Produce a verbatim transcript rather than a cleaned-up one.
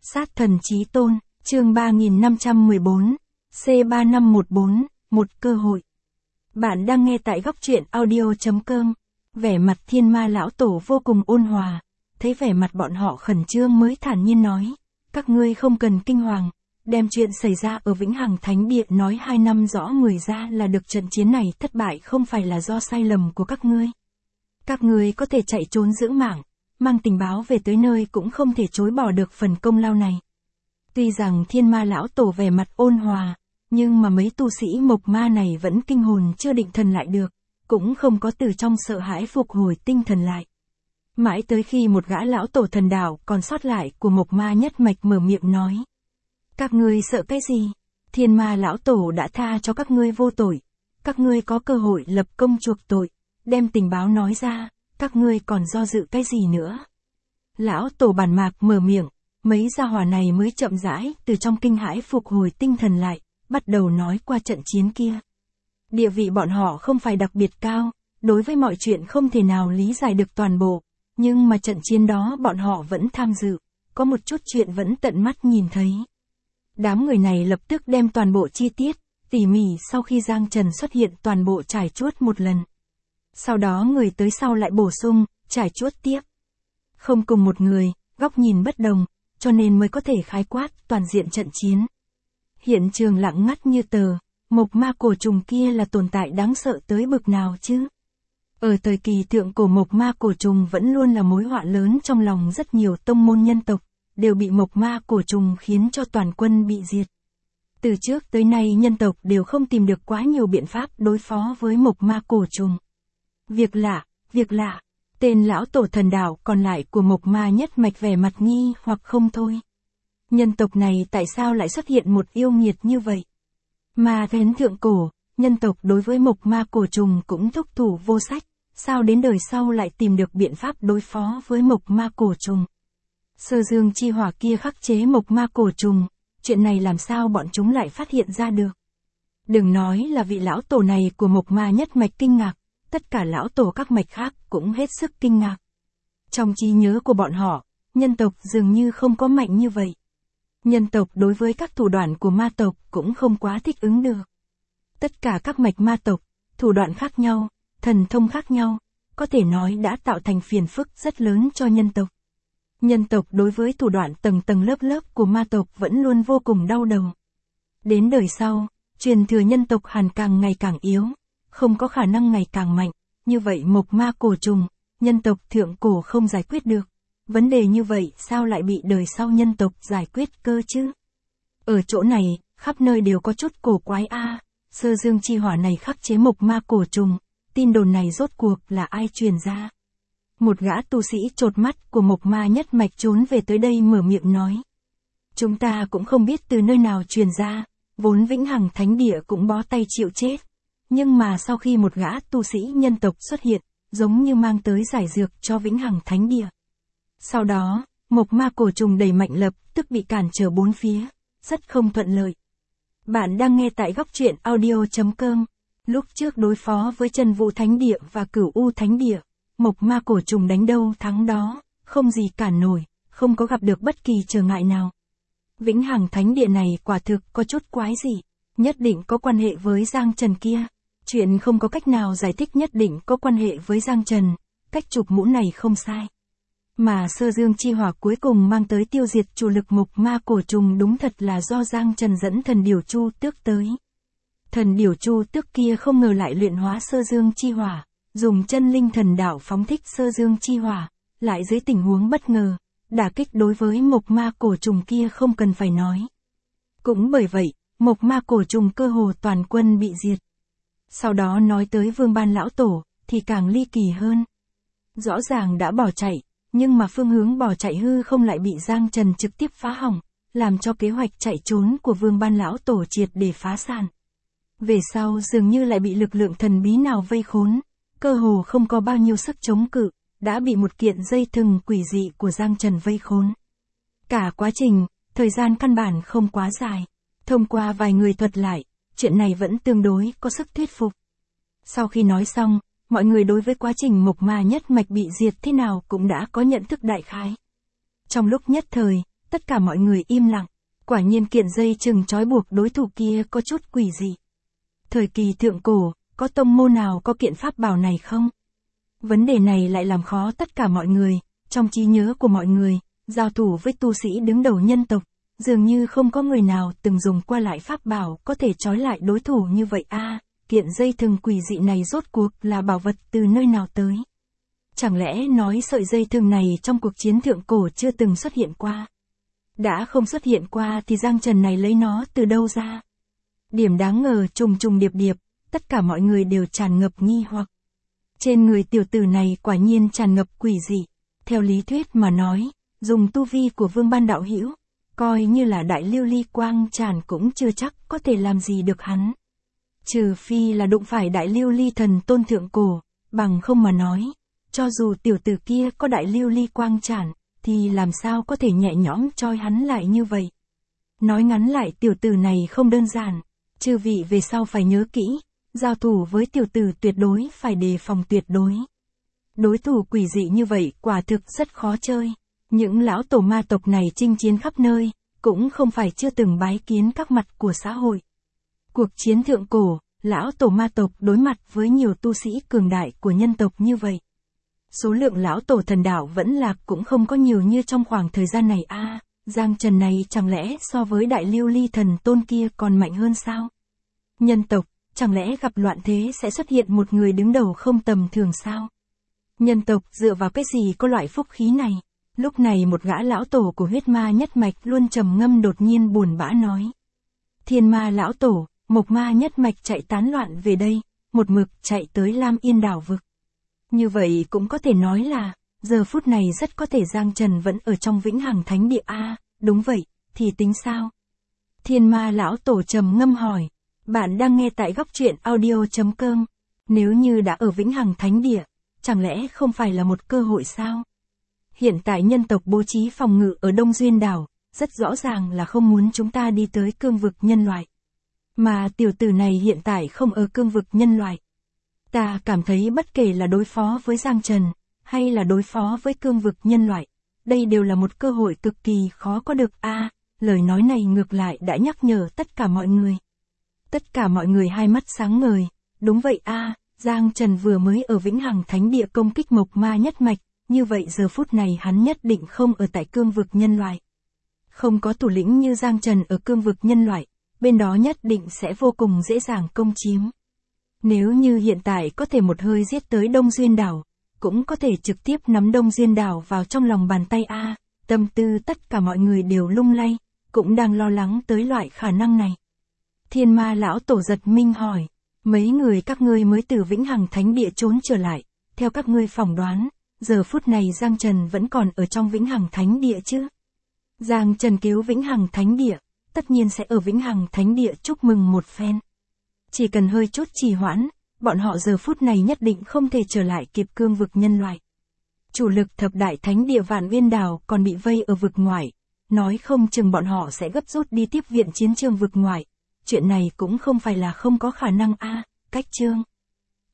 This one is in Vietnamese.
Sát thần chí tôn, chương ba nghìn năm trăm mười bốn, C ba năm một bốn, một cơ hội. Bạn đang nghe tại góc truyện audio.com. Vẻ mặt thiên ma lão tổ vô cùng ôn hòa, thấy vẻ mặt bọn họ khẩn trương mới thản nhiên nói, các ngươi không cần kinh hoàng, đem chuyện xảy ra ở Vĩnh Hằng Thánh Địa nói hai năm rõ người ra là được, trận chiến này thất bại không phải là do sai lầm của các ngươi. Các ngươi có thể chạy trốn giữ mạng, mang tình báo về tới nơi cũng không thể chối bỏ được phần công lao này. Tuy rằng thiên ma lão tổ vẻ mặt ôn hòa, nhưng mà mấy tu sĩ mộc ma này vẫn kinh hồn chưa định thần lại được, cũng không có từ trong sợ hãi phục hồi tinh thần lại. Mãi tới khi một gã lão tổ thần đạo còn sót lại của mộc ma nhất mạch mở miệng nói. Các ngươi sợ cái gì? Thiên ma lão tổ đã tha cho các ngươi vô tội. Các ngươi có cơ hội lập công chuộc tội, đem tình báo nói ra, các ngươi còn do dự cái gì nữa? Lão tổ bản mạc mở miệng, mấy gia hỏa này mới chậm rãi từ trong kinh hãi phục hồi tinh thần lại, bắt đầu nói qua trận chiến kia. Địa vị bọn họ không phải đặc biệt cao, đối với mọi chuyện không thể nào lý giải được toàn bộ, nhưng mà trận chiến đó bọn họ vẫn tham dự, có một chút chuyện vẫn tận mắt nhìn thấy. Đám người này lập tức đem toàn bộ chi tiết, tỉ mỉ sau khi Giang Trần xuất hiện toàn bộ trải chuốt một lần. Sau đó người tới sau lại bổ sung, trải chuốt tiếp. Không cùng một người, góc nhìn bất đồng, cho nên mới có thể khái quát toàn diện trận chiến. Hiện trường lặng ngắt như tờ, mộc ma cổ trùng kia là tồn tại đáng sợ tới bực nào chứ? Ở thời kỳ thượng cổ mộc ma cổ trùng vẫn luôn là mối họa lớn trong lòng rất nhiều tông môn nhân tộc, đều bị mộc ma cổ trùng khiến cho toàn quân bị diệt. Từ trước tới nay nhân tộc đều không tìm được quá nhiều biện pháp đối phó với mộc ma cổ trùng. Việc lạ, việc lạ, tên lão tổ thần đạo còn lại của mộc ma nhất mạch vẻ mặt nghi hoặc không thôi. Nhân tộc này tại sao lại xuất hiện một yêu nghiệt như vậy? Mà đến thượng cổ, nhân tộc đối với mộc ma cổ trùng cũng thúc thủ vô sách, sao đến đời sau lại tìm được biện pháp đối phó với mộc ma cổ trùng? Sơ dương chi hỏa kia khắc chế mộc ma cổ trùng, chuyện này làm sao bọn chúng lại phát hiện ra được? Đừng nói là vị lão tổ này của mộc ma nhất mạch kinh ngạc, tất cả lão tổ các mạch khác cũng hết sức kinh ngạc. Trong trí nhớ của bọn họ, nhân tộc dường như không có mạnh như vậy. Nhân tộc đối với các thủ đoạn của ma tộc cũng không quá thích ứng được. Tất cả các mạch ma tộc, thủ đoạn khác nhau, thần thông khác nhau, có thể nói đã tạo thành phiền phức rất lớn cho nhân tộc. Nhân tộc đối với thủ đoạn tầng tầng lớp lớp của ma tộc vẫn luôn vô cùng đau đầu. Đến đời sau, truyền thừa nhân tộc hàn càng ngày càng yếu, không có khả năng ngày càng mạnh, như vậy mộc ma cổ trùng, nhân tộc thượng cổ không giải quyết được. Vấn đề như vậy sao lại bị đời sau nhân tộc giải quyết cơ chứ? Ở chỗ này, khắp nơi đều có chút cổ quái a. Sơ dương chi hỏa này khắc chế mộc ma cổ trùng, tin đồn này rốt cuộc là ai truyền ra? Một gã tu sĩ chột mắt của mộc ma nhất mạch trốn về tới đây mở miệng nói. Chúng ta cũng không biết từ nơi nào truyền ra, vốn Vĩnh Hằng Thánh Địa cũng bó tay chịu chết. Nhưng mà sau khi một gã tu sĩ nhân tộc xuất hiện, giống như mang tới giải dược cho Vĩnh Hằng Thánh Địa. Sau đó, mộc ma cổ trùng đầy mạnh lập tức bị cản trở bốn phía, rất không thuận lợi. Bạn đang nghe tại góc truyện audio.com. Lúc trước đối phó với Chân Vũ Thánh Địa và Cửu U Thánh Địa, mộc ma cổ trùng đánh đâu thắng đó, không gì cản nổi, không có gặp được bất kỳ trở ngại nào. Vĩnh Hằng Thánh Địa này quả thực có chút quái dị, nhất định có quan hệ với Giang Trần kia. Chuyện không có cách nào giải thích, nhất định có quan hệ với Giang Trần, cách chụp mũ này không sai. Mà sơ dương chi hỏa cuối cùng mang tới tiêu diệt chủ lực mộc ma cổ trùng đúng thật là do Giang Trần dẫn thần điểu chu tước tới. Thần điểu chu tước kia không ngờ lại luyện hóa sơ dương chi hỏa, dùng chân linh thần đạo phóng thích sơ dương chi hỏa, lại dưới tình huống bất ngờ, đả kích đối với mộc ma cổ trùng kia không cần phải nói. Cũng bởi vậy, mộc ma cổ trùng cơ hồ toàn quân bị diệt. Sau đó nói tới Vương Ban lão tổ, thì càng ly kỳ hơn. Rõ ràng đã bỏ chạy, nhưng mà phương hướng bỏ chạy hư không lại bị Giang Trần trực tiếp phá hỏng, làm cho kế hoạch chạy trốn của Vương Ban lão tổ triệt để phá sản. Về sau dường như lại bị lực lượng thần bí nào vây khốn, cơ hồ không có bao nhiêu sức chống cự, đã bị một kiện dây thừng quỷ dị của Giang Trần vây khốn. Cả quá trình, thời gian căn bản không quá dài, thông qua vài người thuật lại, chuyện này vẫn tương đối có sức thuyết phục. Sau khi nói xong, mọi người đối với quá trình mộc ma nhất mạch bị diệt thế nào cũng đã có nhận thức đại khái. Trong lúc nhất thời, tất cả mọi người im lặng. Quả nhiên kiện dây chừng trói buộc đối thủ kia có chút quỷ dị. Thời kỳ thượng cổ, có tông môn nào có kiện pháp bảo này không? Vấn đề này lại làm khó tất cả mọi người, trong trí nhớ của mọi người, giao thủ với tu sĩ đứng đầu nhân tộc, dường như không có người nào từng dùng qua lại pháp bảo có thể trói lại đối thủ như vậy a. À, kiện dây thừng quỷ dị này rốt cuộc là bảo vật từ nơi nào tới? Chẳng lẽ nói sợi dây thừng này trong cuộc chiến thượng cổ chưa từng xuất hiện qua? Đã không xuất hiện qua thì Giang Trần này lấy nó từ đâu ra? Điểm đáng ngờ trùng trùng điệp điệp, tất cả mọi người đều tràn ngập nghi hoặc. Trên người tiểu tử này quả nhiên tràn ngập quỷ dị. Theo lý thuyết mà nói, dùng tu vi của Vương Ban đạo hữu, coi như là đại lưu ly quang tràn cũng chưa chắc có thể làm gì được hắn. Trừ phi là đụng phải đại lưu ly thần tôn thượng cổ, bằng không mà nói, cho dù tiểu tử kia có đại lưu ly quang tràn, thì làm sao có thể nhẹ nhõm trói hắn lại như vậy. Nói ngắn lại tiểu tử này không đơn giản, chư vị về sau phải nhớ kỹ, giao thủ với tiểu tử tuyệt đối phải đề phòng tuyệt đối. Đối thủ quỷ dị như vậy quả thực rất khó chơi. Những lão tổ ma tộc này chinh chiến khắp nơi, cũng không phải chưa từng bái kiến các mặt của xã hội. Cuộc chiến thượng cổ, lão tổ ma tộc đối mặt với nhiều tu sĩ cường đại của nhân tộc như vậy. Số lượng lão tổ thần đạo vẫn lạc cũng không có nhiều như trong khoảng thời gian này a. À, Giang Trần này chẳng lẽ so với đại lưu ly thần tôn kia còn mạnh hơn sao? Nhân tộc, chẳng lẽ gặp loạn thế sẽ xuất hiện một người đứng đầu không tầm thường sao? Nhân tộc dựa vào cái gì có loại phúc khí này? Lúc này một gã lão tổ của huyết ma nhất mạch luôn trầm ngâm đột nhiên buồn bã nói. Thiên ma lão tổ, mộc ma nhất mạch chạy tán loạn về đây, một mực chạy tới Lam Yên đảo vực. Như vậy cũng có thể nói là, giờ phút này rất có thể Giang Trần vẫn ở trong Vĩnh Hằng Thánh Địa a. À, đúng vậy, thì tính sao? Thiên ma lão tổ trầm ngâm hỏi. Bạn đang nghe tại góc truyện audio chấm com. Nếu như đã ở Vĩnh Hằng Thánh Địa, chẳng lẽ không phải là một cơ hội sao? Hiện tại nhân tộc bố trí phòng ngự ở Đông Duyên đảo, rất rõ ràng là không muốn chúng ta đi tới cương vực nhân loại. Mà tiểu tử này hiện tại không ở cương vực nhân loại. Ta cảm thấy bất kể là đối phó với Giang Trần, hay là đối phó với cương vực nhân loại, đây đều là một cơ hội cực kỳ khó có được a. À, lời nói này ngược lại đã nhắc nhở tất cả mọi người. Tất cả mọi người hai mắt sáng ngời, đúng vậy a, à, Giang Trần vừa mới ở Vĩnh Hằng Thánh Địa công kích mộc ma nhất mạch, như vậy giờ phút này hắn nhất định không ở tại cương vực nhân loại. Không có thủ lĩnh như Giang Trần ở cương vực nhân loại, bên đó nhất định sẽ vô cùng dễ dàng công chiếm. Nếu như hiện tại có thể một hơi giết tới Đông Duyên đảo, cũng có thể trực tiếp nắm Đông Duyên đảo vào trong lòng bàn tay a. À, tâm tư tất cả mọi người đều lung lay, cũng đang lo lắng tới loại khả năng này. Thiên ma lão tổ giật minh hỏi, mấy người các ngươi mới từ Vĩnh Hằng Thánh Địa trốn trở lại, theo các ngươi phỏng đoán, giờ phút này Giang Trần vẫn còn ở trong Vĩnh Hằng Thánh Địa chứ? Giang Trần cứu Vĩnh Hằng Thánh Địa, tất nhiên sẽ ở Vĩnh Hằng Thánh Địa chúc mừng một phen. Chỉ cần hơi chút trì hoãn, bọn họ giờ phút này nhất định không thể trở lại kịp cương vực nhân loại. Chủ lực thập đại thánh địa Vạn Uyên Đảo còn bị vây ở vực ngoại, nói không chừng bọn họ sẽ gấp rút đi tiếp viện chiến trường vực ngoại. Chuyện này cũng không phải là không có khả năng a. À, cách chương